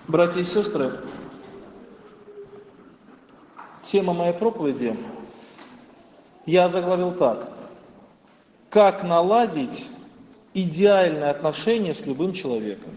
Братья и сестры, тема моей проповеди я заглавил так: как наладить идеальные отношения с любым человеком.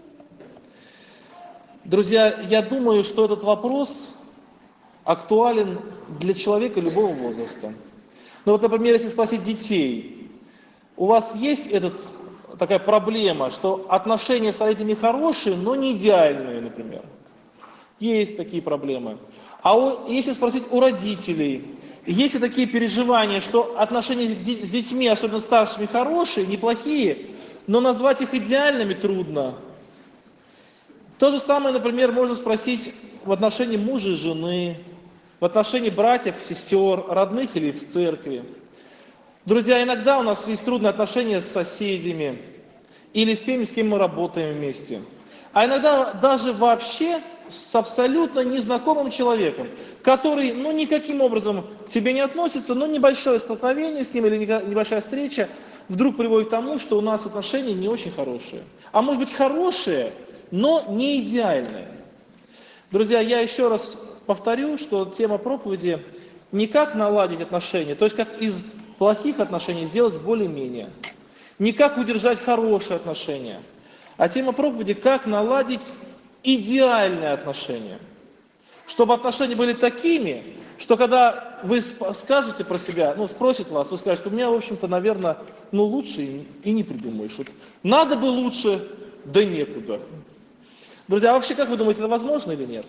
Друзья, я думаю, что этот вопрос актуален для человека любого возраста. Ну вот, например, если спросить детей, у вас есть такая проблема, что отношения с родителями хорошие, но не идеальные, например? Есть такие проблемы. Если спросить у родителей, есть ли такие переживания, что отношения с детьми, особенно старшими, хорошие, неплохие, но назвать их идеальными трудно? То же самое, например, можно спросить в отношении мужа и жены, в отношении братьев, сестер, родных или в церкви. Друзья, иногда у нас есть трудные отношения с соседями или с теми, с кем мы работаем вместе. А иногда даже вообще с абсолютно незнакомым человеком, который, никаким образом к тебе не относится, но небольшое столкновение с ним или небольшая встреча вдруг приводит к тому, что у нас отношения не очень хорошие. А может быть хорошие, но не идеальные. Друзья, я еще раз повторю, что тема проповеди не как наладить отношения, то есть как из плохих отношений сделать более-менее. Не как удержать хорошие отношения, а тема проповеди как наладить идеальные отношения. Чтобы отношения были такими, что когда вы скажете про себя, спросит вас, вы скажете: у меня, в общем-то, наверное, лучше и не придумаешь. Вот надо бы лучше, да некуда. Друзья, а вообще, как вы думаете, это возможно или нет?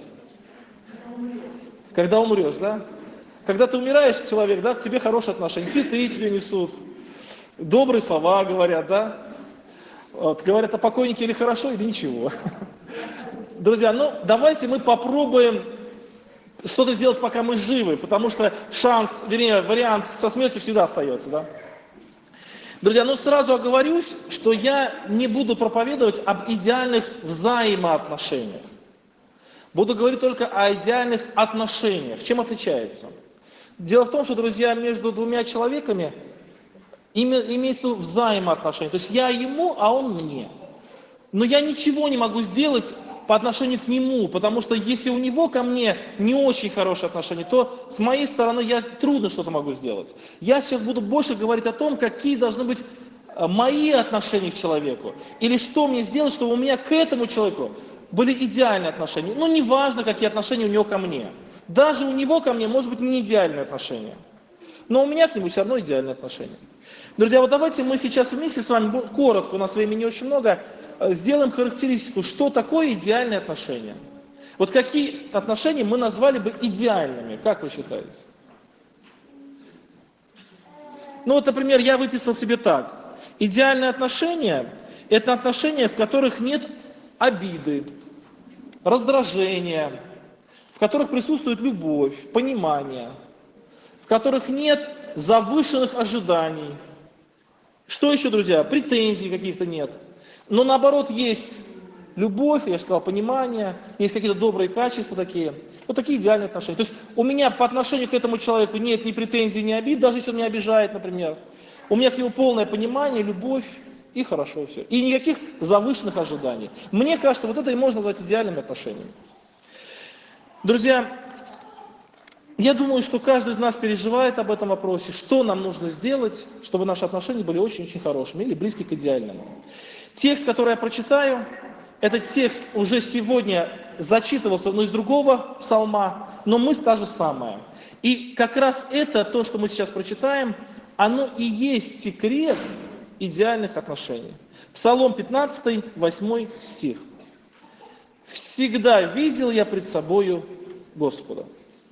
Когда умрешь, да? Когда ты умираешь, человек, да, к тебе хорошие отношения, цветы тебе несут, добрые слова говорят, да? Вот, говорят о покойнике или хорошо, или ничего. Друзья, давайте мы попробуем что-то сделать, пока мы живы, потому что вариант со смертью всегда остается, да? Друзья, сразу оговорюсь, что я не буду проповедовать об идеальных взаимоотношениях. Буду говорить только о идеальных отношениях. Чем отличается? Дело в том, что, друзья, между двумя человеками имеется взаимоотношения. То есть я ему, а он мне. Но я ничего не могу сделать по отношению к нему, потому что если у него ко мне не очень хорошие отношения, то с моей стороны я трудно что-то могу сделать. Я сейчас буду больше говорить о том, какие должны быть мои отношения к человеку, или что мне сделать, чтобы у меня к этому человеку были идеальные отношения. Неважно, какие отношения у него ко мне. Даже у него ко мне может быть не идеальные отношения. Но у меня к нему все равно идеальные отношения. Друзья, вот давайте мы сейчас вместе с вами, коротко, у нас времени не очень много, сделаем характеристику, что такое идеальные отношения. Вот какие отношения мы назвали бы идеальными, как вы считаете? Например, я выписал себе так. Идеальные отношения – это отношения, в которых нет обиды, раздражения, в которых присутствует любовь, понимание, в которых нет завышенных ожиданий. Что еще, друзья? Претензий каких-то нет. Но наоборот есть любовь, я же сказал, понимание, есть какие-то добрые качества такие. Вот такие идеальные отношения. То есть у меня по отношению к этому человеку нет ни претензий, ни обид, даже если он меня обижает, например. У меня к нему полное понимание, любовь, и хорошо все. И никаких завышенных ожиданий. Мне кажется, вот это и можно назвать идеальными отношениями. Друзья, я думаю, что каждый из нас переживает об этом вопросе, что нам нужно сделать, чтобы наши отношения были очень-очень хорошими или близки к идеальному. Текст, который я прочитаю, этот текст уже сегодня зачитывался, из другого псалма, но мысль та же самая. И как раз это, то, что мы сейчас прочитаем, оно и есть секрет идеальных отношений. Псалом 15, 8 стих. «Всегда видел я пред собою Господа».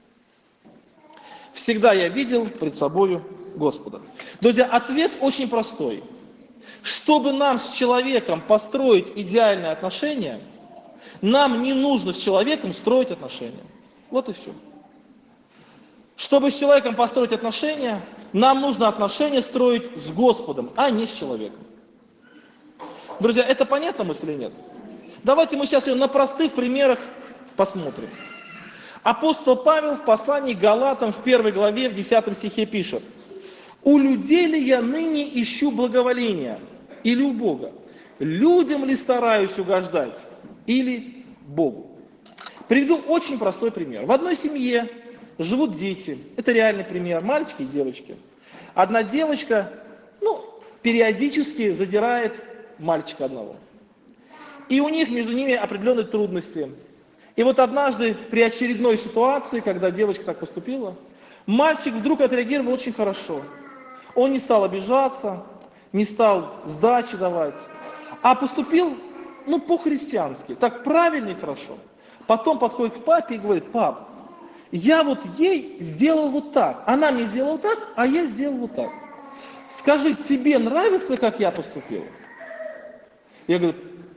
Всегда я видел пред собою Господа. Друзья, ответ очень простой. Чтобы нам с человеком построить идеальные отношения, нам не нужно с человеком строить отношения. Вот и все. Чтобы с человеком построить отношения, нам нужно отношения строить с Господом, а не с человеком. Друзья, это понятна мысль или нет? Давайте мы сейчас ее на простых примерах посмотрим. Апостол Павел в послании к Галатам в 1 главе, в 10 стихе пишет: «У людей ли я ныне ищу благоволения, или у Бога? Людям ли стараюсь угождать, или Богу. Приведу очень простой пример. В одной семье живут дети. Это реальный пример. Мальчики и девочки. Одна девочка, периодически задирает мальчика одного. И у них между ними определенные трудности. И вот однажды при очередной ситуации, когда девочка так поступила, мальчик вдруг отреагировал очень хорошо. Он не стал обижаться, не стал сдачи давать, а поступил, по-христиански, так правильно и хорошо. Потом подходит к папе и говорит: пап, я вот ей сделал вот так, она мне сделала вот так, а я сделал вот так. Скажи, тебе нравится, как я поступил? Я говорю,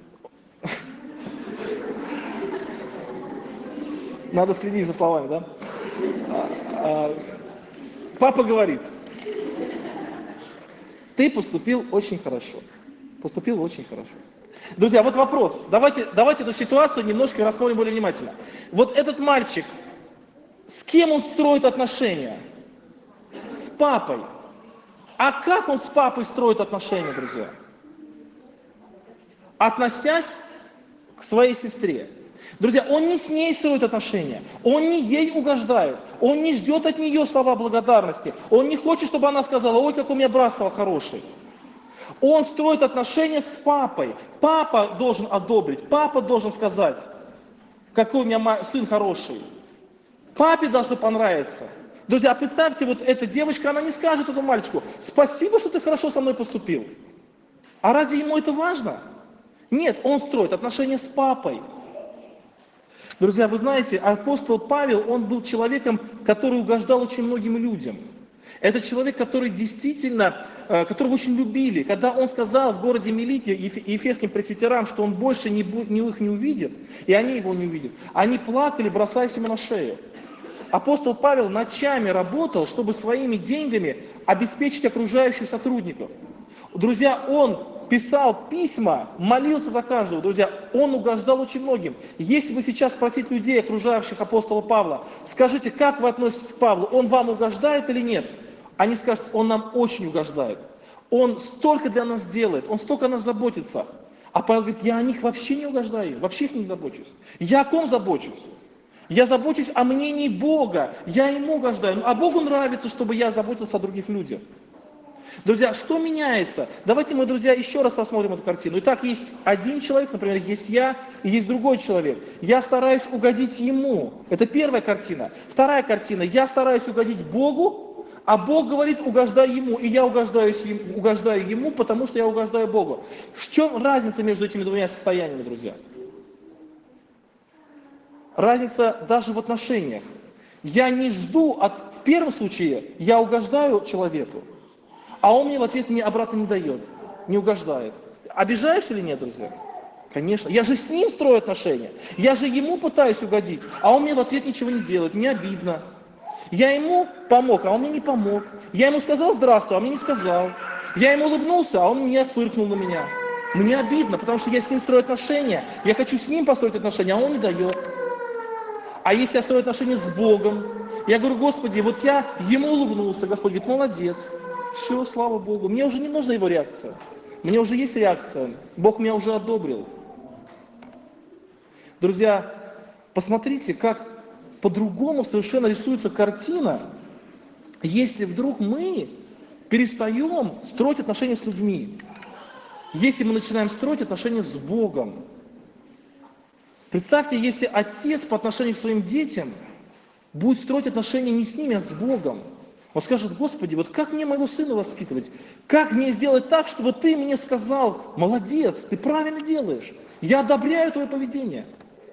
надо следить за словами, да? Папа говорит: ты поступил очень хорошо. Поступил очень хорошо. Друзья, вот вопрос. Давайте эту ситуацию немножко рассмотрим более внимательно. Вот этот мальчик, с кем он строит отношения? С папой. А как он с папой строит отношения, друзья? Относясь к своей сестре. Друзья, он не с ней строит отношения, он не ей угождает, он не ждет от нее слова благодарности, он не хочет, чтобы она сказала: ой, как у меня брат стал хороший. Он строит отношения с папой. Папа должен одобрить, папа должен сказать: какой у меня сын хороший. Папе должно понравиться. Друзья, представьте, вот эта девочка, она не скажет этому мальчику: спасибо, что ты хорошо со мной поступил. А разве ему это важно? Нет, он строит отношения с папой. Друзья, вы знаете, апостол Павел, он был человеком, который угождал очень многим людям. Это человек, который действительно, которого очень любили. Когда он сказал в городе Милите ефесским пресвитерам, что он больше их не увидит, и они его не увидят, они плакали, бросаясь ему на шею. Апостол Павел ночами работал, чтобы своими деньгами обеспечить окружающих сотрудников. Друзья, он писал письма, молился за каждого. Друзья, он угождал очень многим. Если вы сейчас спросите людей, окружающих апостола Павла, скажите, как вы относитесь к Павлу, он вам угождает или нет? Они скажут: он нам очень угождает. Он столько для нас делает, он столько о нас заботится. А Павел говорит: я о них вообще не угождаю, вообще их не забочусь. Я о ком забочусь? Я забочусь о мнении Бога, я ему угождаю. А Богу нравится, чтобы я заботился о других людях. Друзья, что меняется? Давайте мы, друзья, еще раз рассмотрим эту картину. Итак, есть один человек, например, есть я, и есть другой человек. Я стараюсь угодить ему. Это первая картина. Вторая картина. Я стараюсь угодить Богу, а Бог говорит: угождай ему. И я угождаю ему, потому что я угождаю Богу. В чем разница между этими двумя состояниями, друзья? Разница даже в отношениях. Я не жду, в первом случае я угождаю человеку, а он мне в ответ обратно не дает, не угождает. Обижаюсь или нет, друзья? Конечно. Я же с ним строю отношения. Я же ему пытаюсь угодить, а он мне в ответ ничего не делает. Мне обидно. Я ему помог, а он мне не помог. Я ему сказал здравствуй, а он мне не сказал. Я ему улыбнулся, а он меня фыркнул на меня. Мне обидно, потому что я с ним строю отношения. Я хочу с ним построить отношения, а он не дает. А если я строю отношения с Богом, я говорю: Господи, вот я ему улыбнулся, Господь говорит: молодец. Все, слава Богу. Мне уже не нужна его реакция. Мне уже есть реакция. Бог меня уже одобрил. Друзья, посмотрите, как по-другому совершенно рисуется картина, если вдруг мы перестаем строить отношения с людьми. Если мы начинаем строить отношения с Богом. Представьте, если отец по отношению к своим детям будет строить отношения не с ними, а с Богом. Он скажет: Господи, вот как мне моего сына воспитывать? Как мне сделать так, чтобы ты мне сказал: молодец, ты правильно делаешь, я одобряю твое поведение.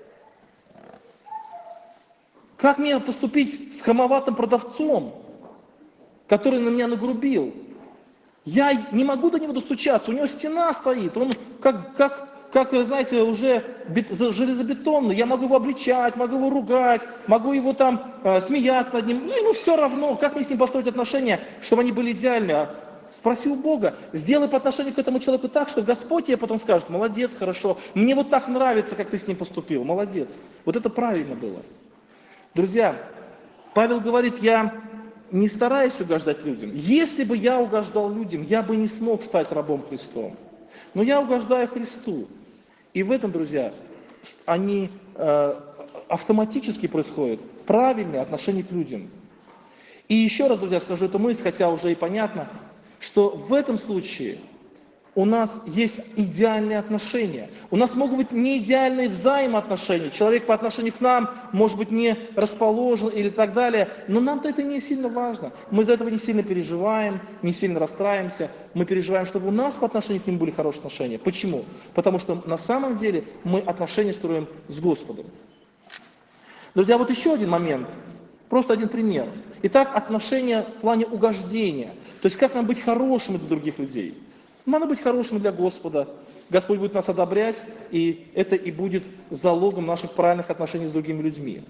Как мне поступить с хамоватым продавцом, который на меня нагрубил? Я не могу до него достучаться, у него стена стоит, он как знаете, уже железобетонный. Я могу его обличать, могу его ругать, могу его там смеяться над ним. Ему все равно, как мне с ним построить отношения, чтобы они были идеальны. Спроси у Бога, сделай по отношению к этому человеку так, что Господь тебе потом скажет: молодец, хорошо, мне вот так нравится, как ты с ним поступил, молодец. Вот это правильно было. Друзья, Павел говорит: я не стараюсь угождать людям. Если бы я угождал людям, я бы не смог стать рабом Христом. Но я угождаю Христу. И в этом, друзья, они автоматически происходят правильное отношение к людям. И еще раз, друзья, скажу эту мысль, хотя уже и понятно, что в этом случае у нас есть идеальные отношения. У нас могут быть не идеальные взаимоотношения. Человек по отношению к нам может быть не расположен или так далее. Но нам-то это не сильно важно. Мы из-за этого не сильно переживаем, не сильно расстраиваемся. Мы переживаем, чтобы у нас по отношению к ним были хорошие отношения. Почему? Потому что на самом деле мы отношения строим с Господом. Друзья, вот еще один момент. Просто один пример. Итак, отношения в плане угождения. То есть как нам быть хорошими для других людей. Надо быть хорошими для Господа. Господь будет нас одобрять, и это и будет залогом наших правильных отношений с другими людьми.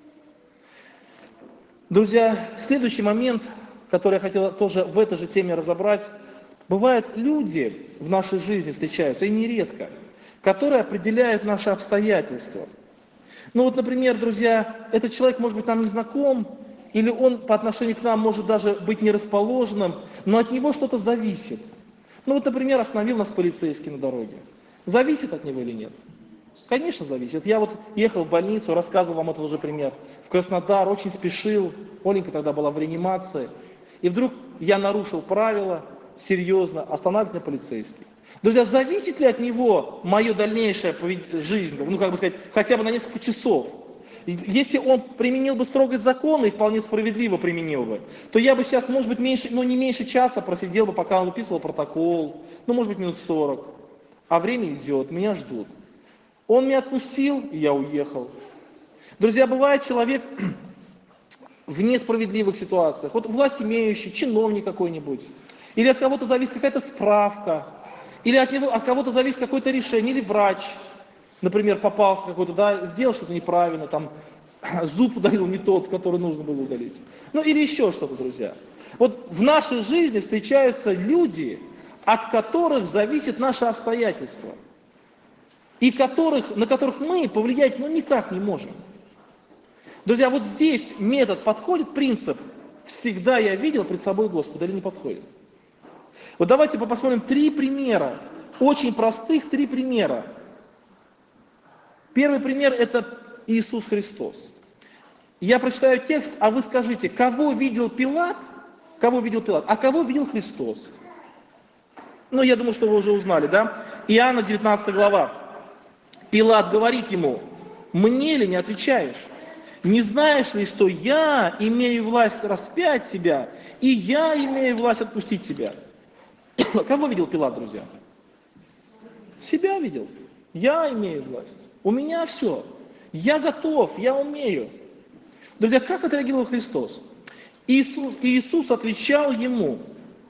Друзья, следующий момент, который я хотел тоже в этой же теме разобрать. Бывают люди в нашей жизни встречаются, и нередко, которые определяют наши обстоятельства. Ну вот, например, друзья, этот человек может быть нам не знаком, или он по отношению к нам может даже быть нерасположенным, но от него что-то зависит. Ну вот, например, остановил нас полицейский на дороге. Зависит от него или нет? Конечно, зависит. Я вот ехал в больницу, рассказывал вам этот уже пример. В Краснодар, очень спешил. Оленька тогда была в реанимации. И вдруг я нарушил правила, серьезно, останавливает меня полицейский. Друзья, зависит ли от него моя дальнейшая жизнь, ну как бы сказать, хотя бы на несколько часов? Если он применил бы строгость закона и вполне справедливо применил бы, то я бы сейчас, может быть, меньше, ну не меньше часа просидел бы, пока он выписывал протокол, ну может быть минут 40. А время идет, меня ждут. Он меня отпустил, и я уехал. Друзья, бывает человек в несправедливых ситуациях, вот власть имеющий, чиновник какой-нибудь, или от кого-то зависит какая-то справка, или от кого-то зависит какое-то решение, или врач. Например, попался какой-то, да, сделал что-то неправильно, там, зуб удалил не тот, который нужно было удалить. Ну, или еще что-то, друзья. Вот в нашей жизни встречаются люди, от которых зависит наше обстоятельство. И на которых мы повлиять, ну, никак не можем. Друзья, вот здесь метод подходит, принцип «всегда я видел пред собой Господа» или не подходит? Вот давайте посмотрим 3 примера, очень простых 3 примера. Первый пример – это Иисус Христос. Я прочитаю текст, а вы скажите, кого видел Пилат, а кого видел Христос? Ну, я думаю, что вы уже узнали, да? Иоанна 19 глава. Пилат говорит ему, мне ли не отвечаешь? Не знаешь ли, что я имею власть распять тебя, и я имею власть отпустить тебя? Кого видел Пилат, друзья? Себя видел. Я имею власть. У меня все. Я готов, я умею. Друзья, как отреагировал Христос? Иисус отвечал ему,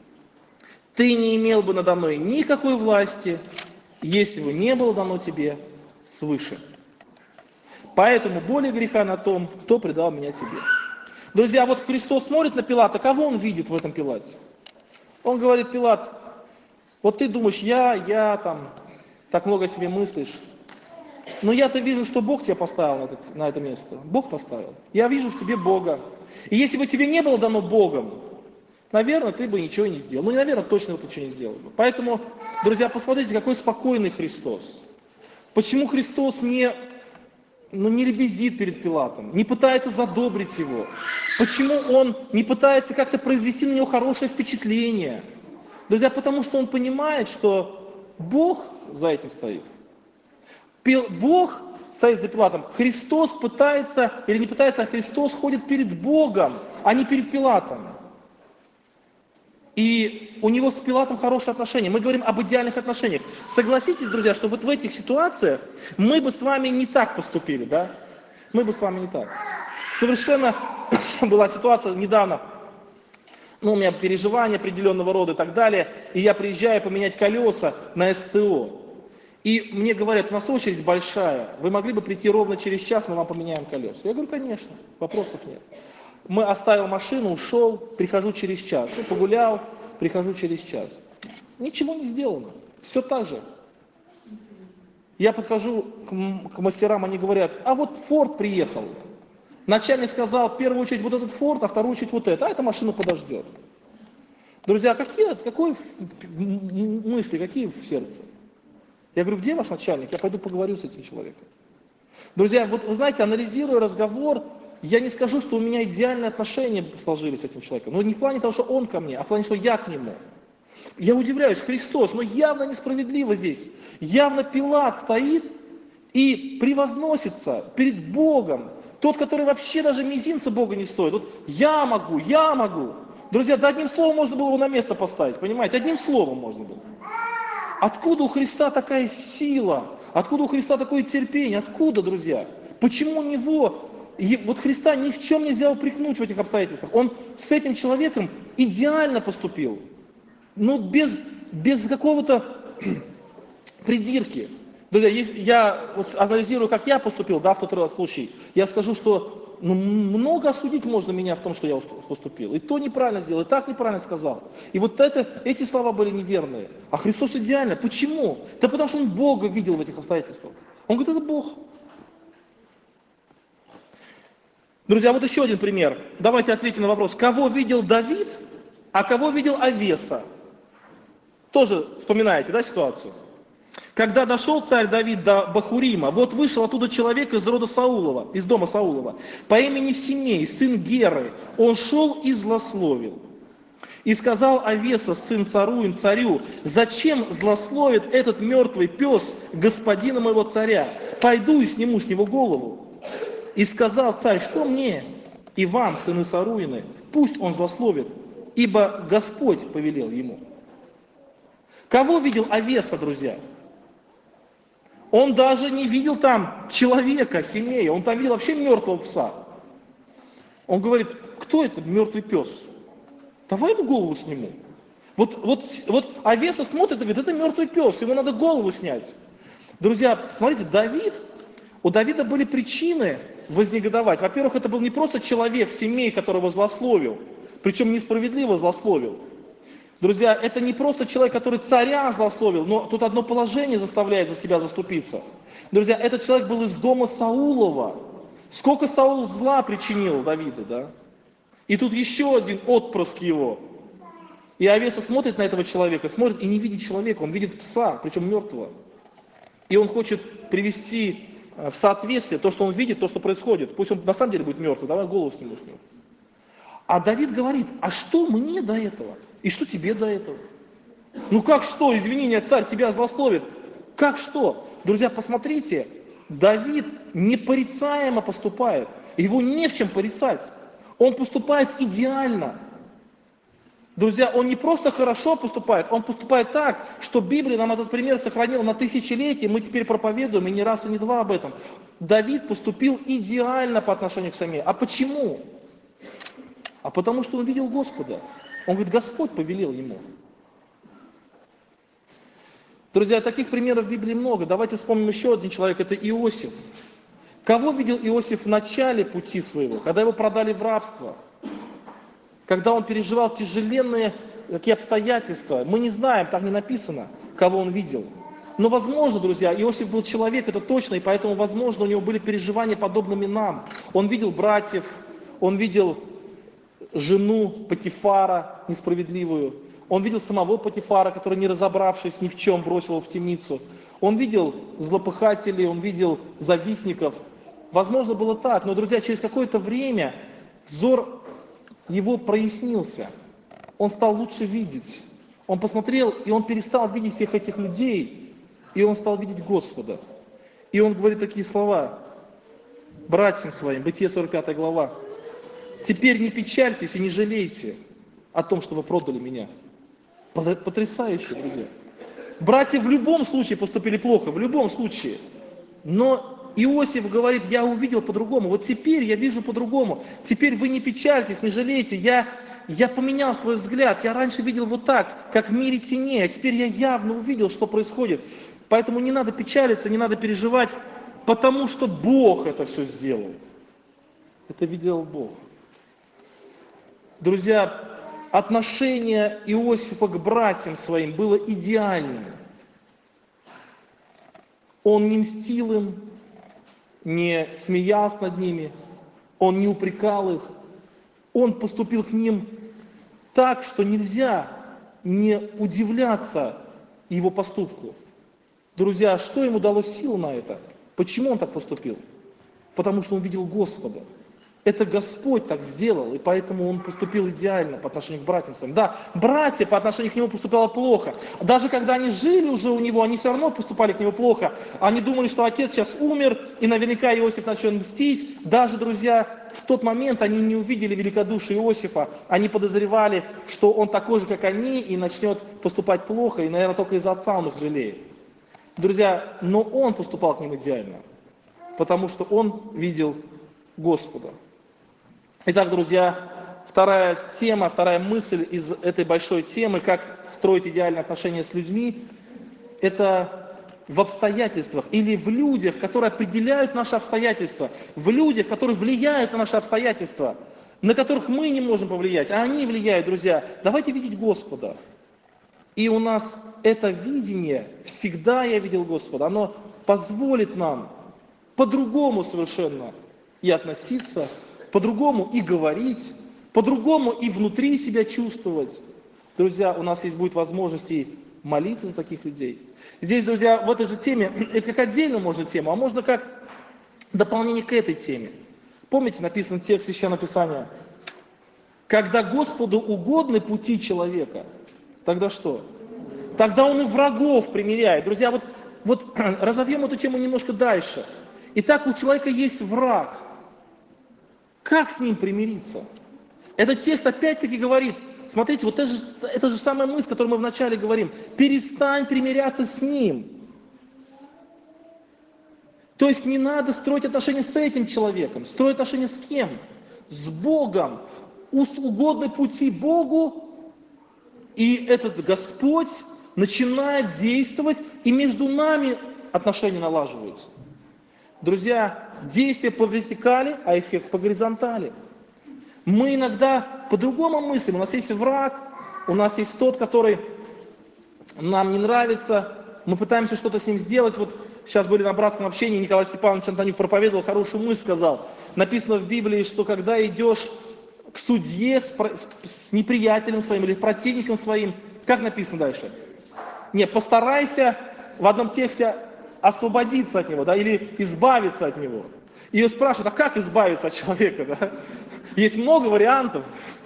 ты не имел бы надо мной никакой власти, если бы не было дано тебе свыше. Поэтому более греха на том, кто предал меня тебе. Друзья, вот Христос смотрит на Пилата, кого он видит в этом Пилате? Он говорит, Пилат, вот ты думаешь, я там так много о себе мыслишь, но я-то вижу, что Бог тебя поставил на это место. Бог поставил. Я вижу в тебе Бога. И если бы тебе не было дано Богом, наверное, ты бы ничего не сделал. Ну, не наверное, точно ты ничего не сделал бы. Поэтому, друзья, посмотрите, какой спокойный Христос. Почему Христос не лебезит перед Пилатом, не пытается задобрить его? Почему он не пытается как-то произвести на него хорошее впечатление? Друзья, потому что он понимает, что Бог за этим стоит. Бог стоит за Пилатом. Христос пытается, или не пытается, а Христос ходит перед Богом, а не перед Пилатом. И у него с Пилатом хорошие отношения. Мы говорим об идеальных отношениях. Согласитесь, друзья, что вот в этих ситуациях мы бы с вами не так поступили, да? Мы бы с вами не так. Совершенно была ситуация недавно, у меня переживания определенного рода и так далее, и я приезжаю поменять колеса на СТО. И мне говорят, у нас очередь большая, вы могли бы прийти ровно через час, мы вам поменяем колеса. Я говорю, конечно, вопросов нет. Оставил машину, ушел, прихожу через час. Погулял, прихожу через час. Ничего не сделано, все так же. Я подхожу к мастерам, они говорят, а вот Форд приехал. Начальник сказал, в первую очередь вот этот Форд, а вторую очередь вот это, а эта машина подождет. Друзья, какие мысли, какие в сердце? Я говорю, где ваш начальник? Я пойду поговорю с этим человеком. Друзья, вот вы знаете, анализируя разговор, я не скажу, что у меня идеальные отношения сложились с этим человеком. Но не в плане того, что он ко мне, а в плане, что я к нему. Я удивляюсь, Христос, но явно несправедливо здесь. Явно Пилат стоит и превозносится перед Богом. Тот, который вообще даже мизинца Бога не стоит. Вот я могу, я могу. Друзья, да одним словом можно было его на место поставить, понимаете? Одним словом можно было. Откуда у Христа такая сила? Откуда у Христа такое терпение? Откуда, друзья? Почему у него, вот Христа ни в чем нельзя упрекнуть в этих обстоятельствах? Он с этим человеком идеально поступил. Но без какого-то придирки. Друзья, я вот анализирую, как я поступил, да, в тот раз случай, я скажу, что много осудить можно меня в том, что я поступил. И то неправильно сделал, и так неправильно сказал. И вот эти слова были неверные. А Христос идеально. Почему? Да потому что Он Бога видел в этих обстоятельствах. Он говорит, это Бог. Друзья, вот еще один пример. Давайте ответим на вопрос. Кого видел Давид, а кого видел Авеса? Тоже вспоминаете, да, ситуацию? Когда дошел царь Давид до Бахурима, вот вышел оттуда человек из рода Саулова, из дома Саулова, по имени Симей, сын Геры. Он шел и злословил. И сказал Авеса, сын Царуин, царю, зачем злословит этот мертвый пес господина моего царя? Пойду и сниму с него голову. И сказал царь, что мне и вам, сыны Царуины, пусть он злословит, ибо Господь повелел ему. Кого видел Авеса, друзья? Он даже не видел там человека, Симея, он там видел вообще мертвого пса. Он говорит, кто это мертвый пес? Давай ему голову сниму. Вот Авеса смотрит и говорит, это мертвый пес, ему надо голову снять. Друзья, смотрите, у Давида были причины вознегодовать. Во-первых, это был не просто человек, Симей, которого злословил, причем несправедливо злословил. Друзья, это не просто человек, который царя злословил, но тут одно положение заставляет за себя заступиться. Друзья, этот человек был из дома Саулова. Сколько Саул зла причинил Давиду, да? И тут еще один отпрыск его. И Авеса смотрит на этого человека, смотрит и не видит человека, он видит пса, причем мертвого. И он хочет привести в соответствие то, что он видит, то, что происходит. Пусть он на самом деле будет мертвый, давай голову сниму с него. А Давид говорит, а что мне до этого? И что тебе до этого? Ну как что, извини меня, царь тебя злословит. Как что? Друзья, посмотрите, Давид непорицаемо поступает. Его не в чем порицать. Он поступает идеально. Друзья, он не просто хорошо поступает, он поступает так, что Библия нам этот пример сохранила на тысячелетия, мы теперь проповедуем, и не раз, и не два об этом. Давид поступил идеально по отношению к Симею. А почему? А потому что он видел Господа. Он говорит, Господь повелел ему. Друзья, таких примеров в Библии много. Давайте вспомним еще один человек, это Иосиф. Кого видел Иосиф в начале пути своего, когда его продали в рабство? Когда он переживал тяжеленные такие обстоятельства. Мы не знаем, там не написано, кого он видел. Но возможно, друзья, Иосиф был человек, это точно, и поэтому, возможно, у него были переживания, подобными нам. Он видел братьев, он видел жену Потифара несправедливую. Он видел самого Потифара, который, не разобравшись ни в чем, бросил его в темницу. Он видел злопыхателей, он видел завистников. Возможно, было так, но, друзья, через какое-то время взор его прояснился. Он стал лучше видеть. Он посмотрел, и он перестал видеть всех этих людей, и он стал видеть Господа. И он говорит такие слова братьям своим, Бытие 45 глава. «Теперь не печальтесь и не жалейте о том, что вы продали меня». Потрясающе, друзья. Братья в любом случае поступили плохо, в любом случае. Но Иосиф говорит, я увидел по-другому, вот теперь я вижу по-другому. Теперь вы не печальтесь, не жалейте, я поменял свой взгляд. Я раньше видел вот так, как в мире теней, а теперь я явно увидел, что происходит. Поэтому не надо печалиться, не надо переживать, потому что Бог это все сделал. Это видел Бог. Друзья, отношение Иосифа к братьям своим было идеальным. Он не мстил им, не смеялся над ними, он не упрекал их. Он поступил к ним так, что нельзя не удивляться его поступку. Друзья, что ему дало силу на это? Почему он так поступил? Потому что он видел Господа. Это Господь так сделал, и поэтому он поступил идеально по отношению к братьям своим. Да, братья по отношению к нему поступали плохо. Даже когда они жили уже у него, они все равно поступали к нему плохо. Они думали, что отец сейчас умер, и наверняка Иосиф начнет мстить. Даже, друзья, в тот момент они не увидели великодушия Иосифа. Они подозревали, что он такой же, как они, и начнет поступать плохо, и, наверное, только из-за отца он их жалеет. Друзья, но он поступал к ним идеально, потому что он видел Господа. Итак, друзья, вторая тема, вторая мысль из этой большой темы, как строить идеальные отношения с людьми, это в обстоятельствах или в людях, которые определяют наши обстоятельства, в людях, которые влияют на наши обстоятельства, на которых мы не можем повлиять, а они влияют, друзья. Давайте видеть Господа. И у нас это видение, всегда я видел Господа, оно позволит нам по-другому совершенно и относиться, по-другому и говорить, по-другому и внутри себя чувствовать. Друзья, у нас есть будет возможность и молиться за таких людей. Здесь, друзья, в этой же теме, это как отдельно можно тему, а можно как дополнение к этой теме. Помните, написан текст Священного Писания? Когда Господу угодны пути человека, тогда что? Тогда он и врагов примиряет. Друзья, вот разовьем эту тему немножко дальше. Итак, у человека есть враг. Как с ним примириться? Этот текст опять-таки говорит, смотрите, вот это же самая мысль, о которой мы вначале говорим. Перестань примиряться с ним. То есть не надо строить отношения с этим человеком. Строить отношения с кем? С Богом. Угодны пути Богу, и этот Господь начинает действовать, и между нами отношения налаживаются. Друзья, действие по вертикали, а эффект по горизонтали. Мы иногда по-другому мыслим. У нас есть враг, у нас есть тот, который нам не нравится, мы пытаемся что-то с ним сделать. Вот сейчас были на братском общении, Николай Степанович Антонюк проповедовал, хорошую мысль сказал. Написано в Библии, что когда идешь к судье с неприятелем своим или противником своим, как написано дальше? Постарайся в одном тексте освободиться от него, да, или избавиться от него. И ее спрашивают, а как избавиться от человека? Да? Есть много вариантов.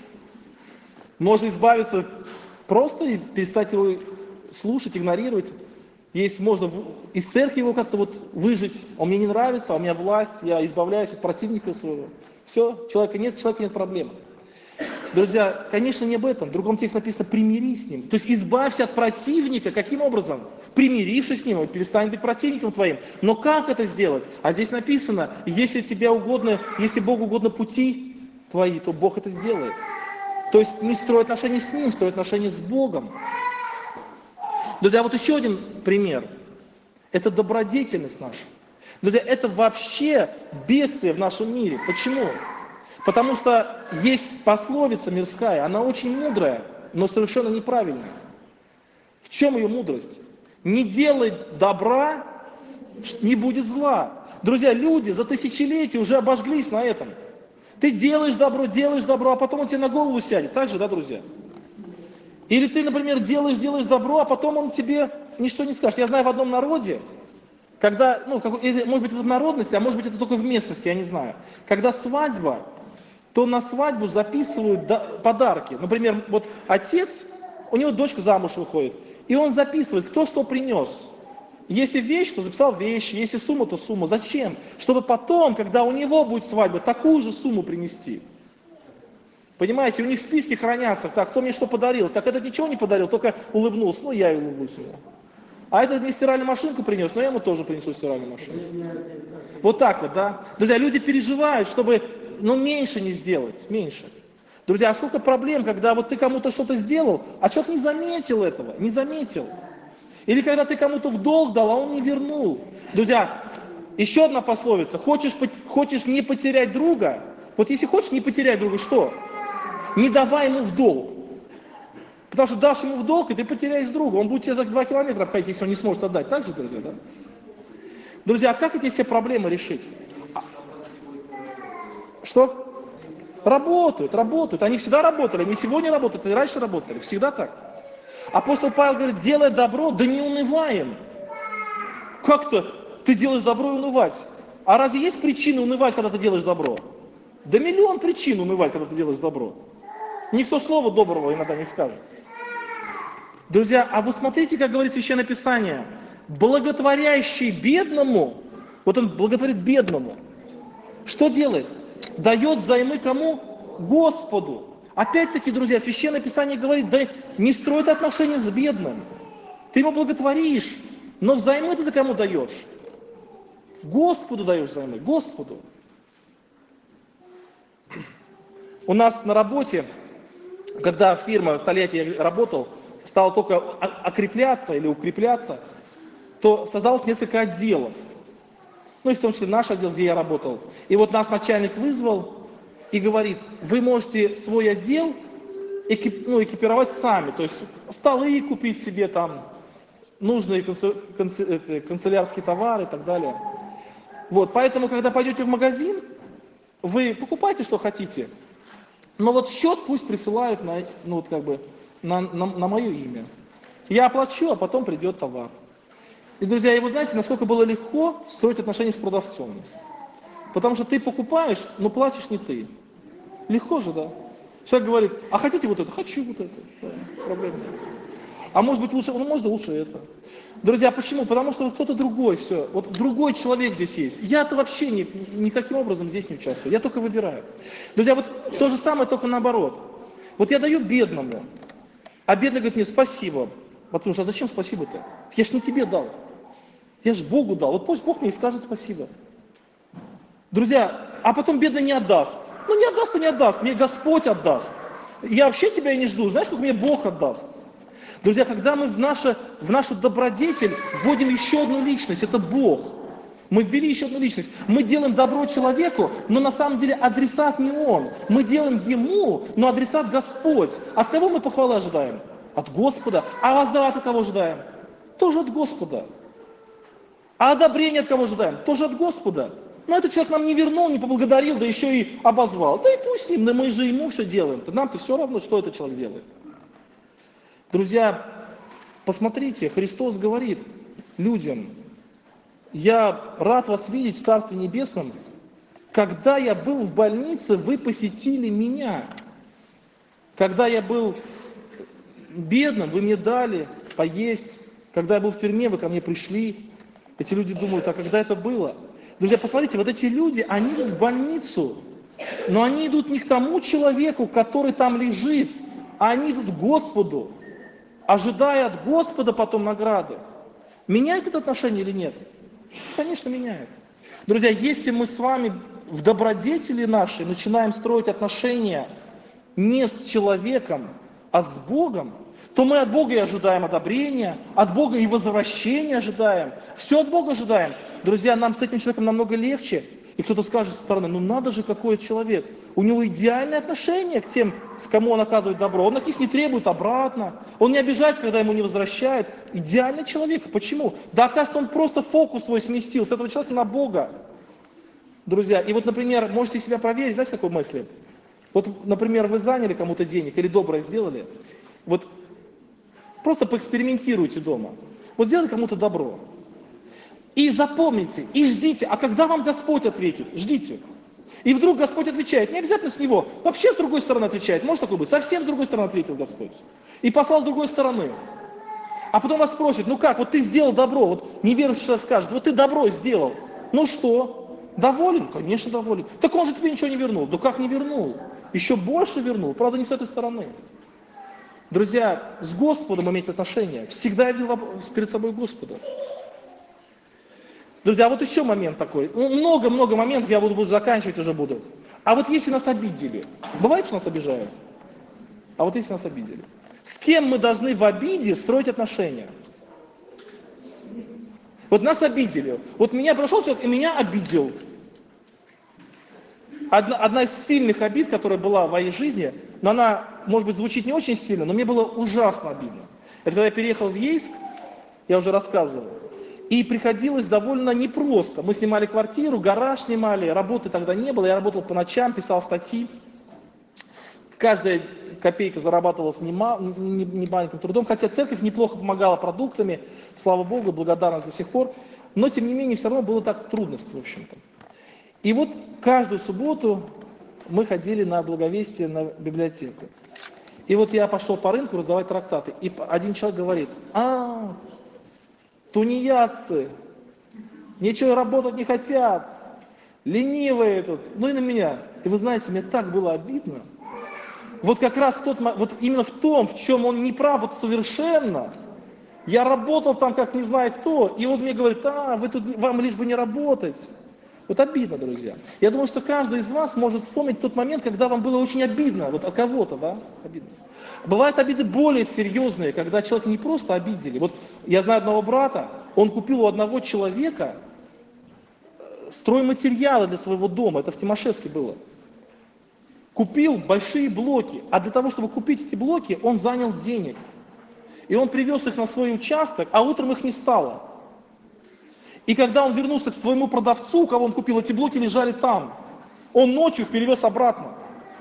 Можно избавиться просто и перестать его слушать, игнорировать. Можно из церкви его как-то выжить. Он мне не нравится, а у меня власть, я избавляюсь от противника своего. Все, человека нет проблемы. Друзья, конечно, не об этом. В другом тексте написано, примирись с ним. То есть избавься от противника. Каким образом? Примирившись с ним, он перестанет быть противником твоим. Но как это сделать? А здесь написано, если Богу угодно пути твои, то Бог это сделает. То есть не строй отношения с ним, строй отношения с Богом. Друзья, вот еще один пример. Это добродетельность наша. Друзья, это вообще бедствие в нашем мире. Почему? Потому что есть пословица мирская, она очень мудрая, но совершенно неправильная. В чем ее мудрость? Не делай добра, не будет зла. Друзья, люди за тысячелетия уже обожглись на этом. Ты делаешь добро, а потом он тебе на голову сядет. Так же, да, друзья? Или ты, например, делаешь добро, а потом он тебе ничто не скажет. Я знаю в одном народе, когда, может быть, это в народности, а может быть, это только в местности, я не знаю. Когда свадьба, то на свадьбу записывают подарки. Например, вот отец, у него дочка замуж выходит, и он записывает, кто что принес. Если вещь, то записал вещь, если сумма, то сумма. Зачем? Чтобы потом, когда у него будет свадьба, такую же сумму принести. Понимаете, у них списки хранятся. Так, кто мне что подарил? Так, этот ничего не подарил, только улыбнулся. Я и улыбнусь ему. А этот мне стиральную машинку принес, но я ему тоже принесу стиральную машинку. Вот так вот, да? Друзья, люди переживают, чтобы, меньше не сделать, меньше. Друзья, а сколько проблем, когда ты кому-то что-то сделал, а человек не заметил этого, не заметил. Или когда ты кому-то в долг дал, а он не вернул. Друзья, еще одна пословица. Хочешь не потерять друга? Вот если хочешь не потерять друга, что? Не давай ему в долг. Потому что дашь ему в долг, и ты потеряешь друга. Он будет тебе за 2 километра обходить, если он не сможет отдать. Так же, друзья, да? Друзья, а как эти все проблемы решить? Что? Работают. Они всегда работали, они сегодня работают, и раньше работали. Всегда так. Апостол Павел говорит, делай добро, да не унываем. Как-то ты делаешь добро и унывать. А разве есть причины унывать, когда ты делаешь добро? Да миллион причин унывать, когда ты делаешь добро. Никто слова доброго иногда не скажет. Друзья, а вот смотрите, как говорит Священное Писание. Благотворящий бедному, вот он благотворит бедному, что делает? Дает взаймы кому? Господу. Опять-таки, друзья, Священное Писание говорит, да не строй отношения с бедным. Ты ему благотворишь, но взаймы ты кому даешь? Господу даешь взаймы, Господу. У нас на работе, когда фирма, в Тольятти я работал, стала только окрепляться или укрепляться, то создалось несколько отделов. Ну и в том числе наш отдел, где я работал. И вот нас начальник вызвал и говорит, вы можете свой отдел экипировать сами, то есть столы купить себе там, нужные канцелярские товары и так далее. Вот, поэтому, когда пойдете в магазин, вы покупайте, что хотите, но вот счет пусть присылают на мое имя. Я оплачу, а потом придет товар. И, друзья, и вы знаете, насколько было легко строить отношения с продавцом. Потому что ты покупаешь, но платишь не ты. Легко же, да? Человек говорит, а хотите вот это? Хочу вот это. Да, проблем нет. А может быть лучше, ну может лучше это. Друзья, почему? Потому что вот кто-то другой, все. Вот другой человек здесь есть. Я-то вообще никаким образом здесь не участвую. Я только выбираю. Друзья, вот то же самое, только наоборот. Вот я даю бедному, а бедный говорит мне спасибо. Потому что а зачем спасибо-то? Я ж не тебе дал. Я же Богу дал. Вот пусть Бог мне и скажет спасибо. Друзья, а потом бедный не отдаст. Ну не отдаст и не отдаст. Мне Господь отдаст. Я вообще тебя и не жду. Знаешь, как мне Бог отдаст? Друзья, когда мы в нашу добродетель вводим еще одну личность, это Бог. Мы ввели еще одну личность. Мы делаем добро человеку, но на самом деле адресат не он. Мы делаем ему, но адресат Господь. От кого мы похвалы ожидаем? От Господа. А возврат от кого ожидаем? Тоже от Господа. А одобрение от кого ожидаем? Тоже от Господа. Но этот человек нам не вернул, не поблагодарил, да еще и обозвал. Да и пусть с ним, да мы же ему все делаем. Нам-то все равно, что этот человек делает. Друзья, посмотрите, Христос говорит людям, я рад вас видеть в Царстве Небесном. Когда я был в больнице, вы посетили меня. Когда я был бедным, вы мне дали поесть. Когда я был в тюрьме, вы ко мне пришли. Эти люди думают, а когда это было? Друзья, посмотрите, вот эти люди, они идут в больницу, но они идут не к тому человеку, который там лежит, а они идут к Господу, ожидая от Господа потом награды. Меняет это отношение или нет? Конечно, меняет. Друзья, если мы с вами в добродетели нашей начинаем строить отношения не с человеком, а с Богом, то мы от Бога и ожидаем одобрения, от Бога и возвращения ожидаем. Все от Бога ожидаем. Друзья, нам с этим человеком намного легче. И кто-то скажет со стороны, ну надо же, какой человек. У него идеальное отношение к тем, с кому он оказывает добро. Он таких не требует обратно. Он не обижается, когда ему не возвращают. Идеальный человек. Почему? Да, оказывается, он просто фокус свой сместил с этого человека на Бога. Друзья, и вот, например, можете себя проверить, знаете, какой мысли? Вот, например, вы заняли кому-то денег или доброе сделали. Вот просто поэкспериментируйте дома. Вот сделай кому-то добро. И запомните, и ждите. А когда вам Господь ответит? Ждите. И вдруг Господь отвечает. Не обязательно с него. Вообще с другой стороны отвечает. Может такое быть? Совсем с другой стороны ответил Господь. И послал с другой стороны. А потом вас спросит, ну как, вот ты сделал добро. Вот неверующий человек скажет, вот ты добро сделал. Ну что? Доволен? Конечно, доволен. Так он же тебе ничего не вернул. Да как не вернул? Еще больше вернул. Правда, не с этой стороны. Друзья, с Господом иметь отношения. Всегда я видел перед собой Господа. Друзья, вот еще момент такой. Много-много моментов, я буду заканчивать уже буду. А вот если нас обидели, бывает, что нас обижают? А вот если нас обидели, с кем мы должны в обиде строить отношения? Вот нас обидели. Вот меня прошел человек и меня обидел. Одна из сильных обид, которая была в моей жизни, но она, может быть, звучит не очень сильно, но мне было ужасно обидно. Это когда я переехал в Ейск, я уже рассказывал, и приходилось довольно непросто. Мы снимали квартиру, гараж снимали, работы тогда не было, я работал по ночам, писал статьи. Каждая копейка зарабатывалась не маленьким трудом, хотя церковь неплохо помогала продуктами, слава Богу, благодарность до сих пор. Но, тем не менее, все равно было так трудности, в общем-то. И вот каждую субботу мы ходили на благовестие, на библиотеку. И вот я пошел по рынку раздавать трактаты. И один человек говорит: тунеядцы, ничего работать не хотят, ленивые тут, ну и на меня. И вы знаете, мне так было обидно. Вот как раз вот именно в том, в чем он не прав вот совершенно. Я работал там как не знаю кто, и вот мне говорит: вы тут, вам лишь бы не работать. Вот обидно, друзья. Я думаю, что каждый из вас может вспомнить тот момент, когда вам было очень обидно, вот от кого-то, да, обидно. Бывают обиды более серьезные, когда человека не просто обидели. Вот я знаю одного брата, он купил у одного человека стройматериалы для своего дома, это в Тимошевске было. Купил большие блоки, а для того, чтобы купить эти блоки, он занял денег. И он привез их на свой участок, а утром их не стало. И когда он вернулся к своему продавцу, у кого он купил, эти блоки лежали там. Он ночью их перевез обратно.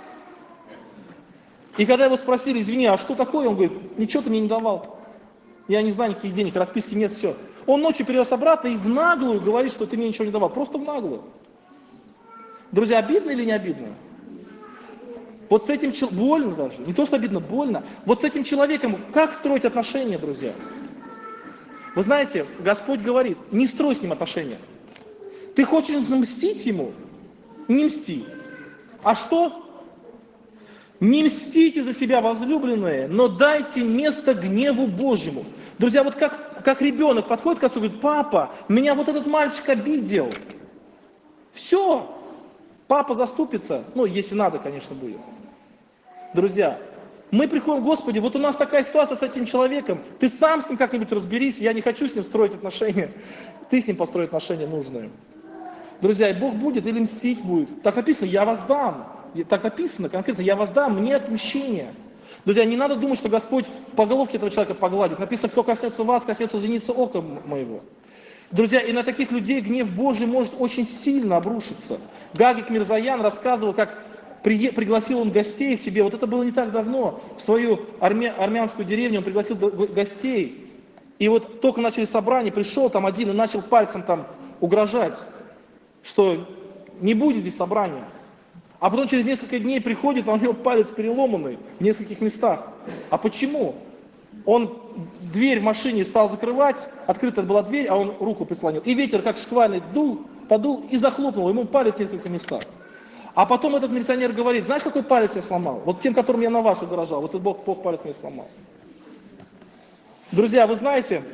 И когда его спросили: извини, а что такое? Он говорит: ничего ты мне не давал. Я не знаю никаких денег, расписки нет, все. Он ночью перевез обратно и в наглую говорит, что ты мне ничего не давал. Просто в наглую. Друзья, обидно или не обидно? Вот с этим человеком, больно даже, не то что обидно, больно. Вот с этим человеком как строить отношения, друзья? Вы знаете, Господь говорит: не строй с ним отношения. Ты хочешь мстить ему? Не мсти. А что? Не мстите за себя, возлюбленные, но дайте место гневу Божьему. Друзья, вот как ребенок подходит к отцу и говорит: папа, меня вот этот мальчик обидел. Все, папа заступится, ну, если надо, конечно, будет. Друзья, мы приходим: Господи, вот у нас такая ситуация с этим человеком, ты сам с ним как-нибудь разберись, я не хочу с ним строить отношения, ты с ним построй отношения нужные. Друзья, и Бог будет или мстить будет. Так написано: я вас дам. Так написано конкретно: я вас дам, мне отмщение. Друзья, не надо думать, что Господь по головке этого человека погладит. Написано: кто коснется вас, коснется зеницы ока моего. Друзья, и на таких людей гнев Божий может очень сильно обрушиться. Гагик Мирзаян рассказывал, как пригласил он гостей к себе. Вот это было не так давно. В свою армянскую деревню он пригласил гостей. И вот только начали собрание, пришел там один и начал пальцем там угрожать, что не будет здесь собрания. А потом через несколько дней приходит, а у него палец переломанный в нескольких местах. А почему? Он дверь в машине стал закрывать, открыта была дверь, а он руку прислонил. И ветер, как шквальный, подул и захлопнул ему палец в нескольких местах. А потом этот милиционер говорит: знаешь, какой палец я сломал? Вот тем, которым я на вас угрожал, вот этот Бог палец мне сломал. Друзья, вы знаете,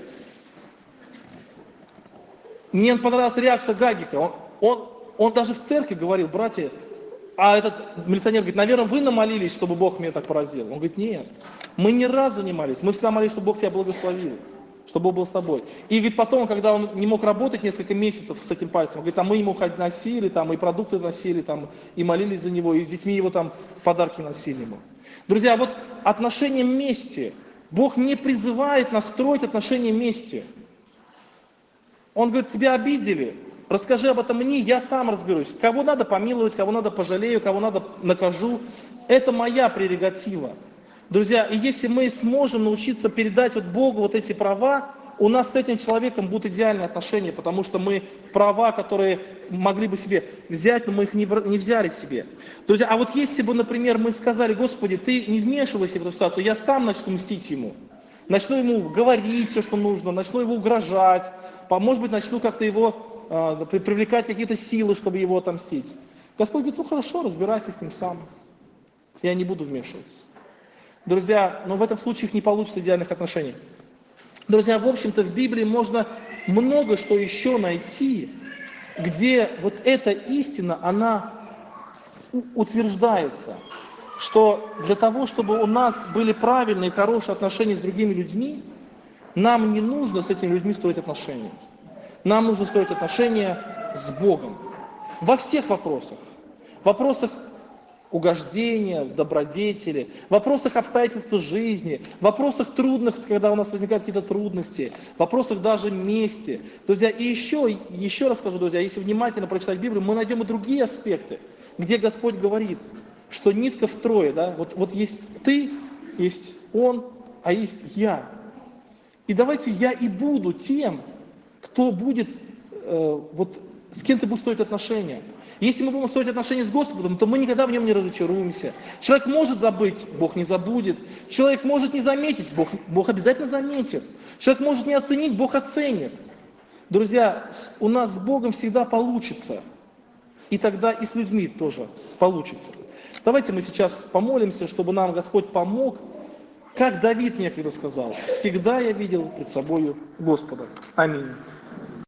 мне понравилась реакция Гагика. Он даже в церкви говорил: братья, а этот милиционер говорит: наверное, вы намолились, чтобы Бог меня так поразил. Он говорит: нет, мы ни разу не молились, мы всегда молились, чтобы Бог тебя благословил, чтобы Бог был с тобой. И говорит, потом, когда он не мог работать несколько месяцев с этим пальцем, говорит, а мы ему носили, там, и продукты носили, там, и молились за него, и с детьми его там подарки носили ему. Друзья, вот отношения мести. Бог не призывает нас строить отношения мести. Он говорит: тебя обидели, расскажи об этом мне, я сам разберусь. Кого надо помиловать, кого надо пожалею, кого надо накажу. Это моя прерогатива. Друзья, и если мы сможем научиться передать вот Богу вот эти права, у нас с этим человеком будут идеальные отношения, потому что мы права, которые могли бы себе взять, но мы их не взяли себе. Друзья, а вот если бы, например, мы сказали: Господи, ты не вмешивайся в эту ситуацию, я сам начну мстить ему. Начну ему говорить все, что нужно, начну его угрожать, может быть, начну как-то его привлекать какие-то силы, чтобы его отомстить. Господь говорит: ну хорошо, разбирайся с ним сам. Я не буду вмешиваться. Друзья, но в этом случае их не получится идеальных отношений. Друзья, в общем-то, в Библии можно много что еще найти, где вот эта истина, она утверждается, что для того, чтобы у нас были правильные, хорошие отношения с другими людьми, нам не нужно с этими людьми строить отношения. Нам нужно строить отношения с Богом. Во всех вопросах. В вопросах угождения, добродетели, в вопросах обстоятельств жизни, в вопросах трудных, когда у нас возникают какие-то трудности, в вопросах даже мести. Друзья, и еще раз скажу, друзья, если внимательно прочитать Библию, мы найдем и другие аспекты, где Господь говорит, что нитка втрое, да, вот есть ты, есть он, а есть я. И давайте я и буду тем, кто будет вот с кем ты будешь строить отношения. Если мы будем строить отношения с Господом, то мы никогда в нем не разочаруемся. Человек может забыть, Бог не забудет. Человек может не заметить, Бог обязательно заметит. Человек может не оценить, Бог оценит. Друзья, у нас с Богом всегда получится. И тогда и с людьми тоже получится. Давайте мы сейчас помолимся, чтобы нам Господь помог, как Давид некогда сказал: «Всегда я видел пред собою Господа». Аминь.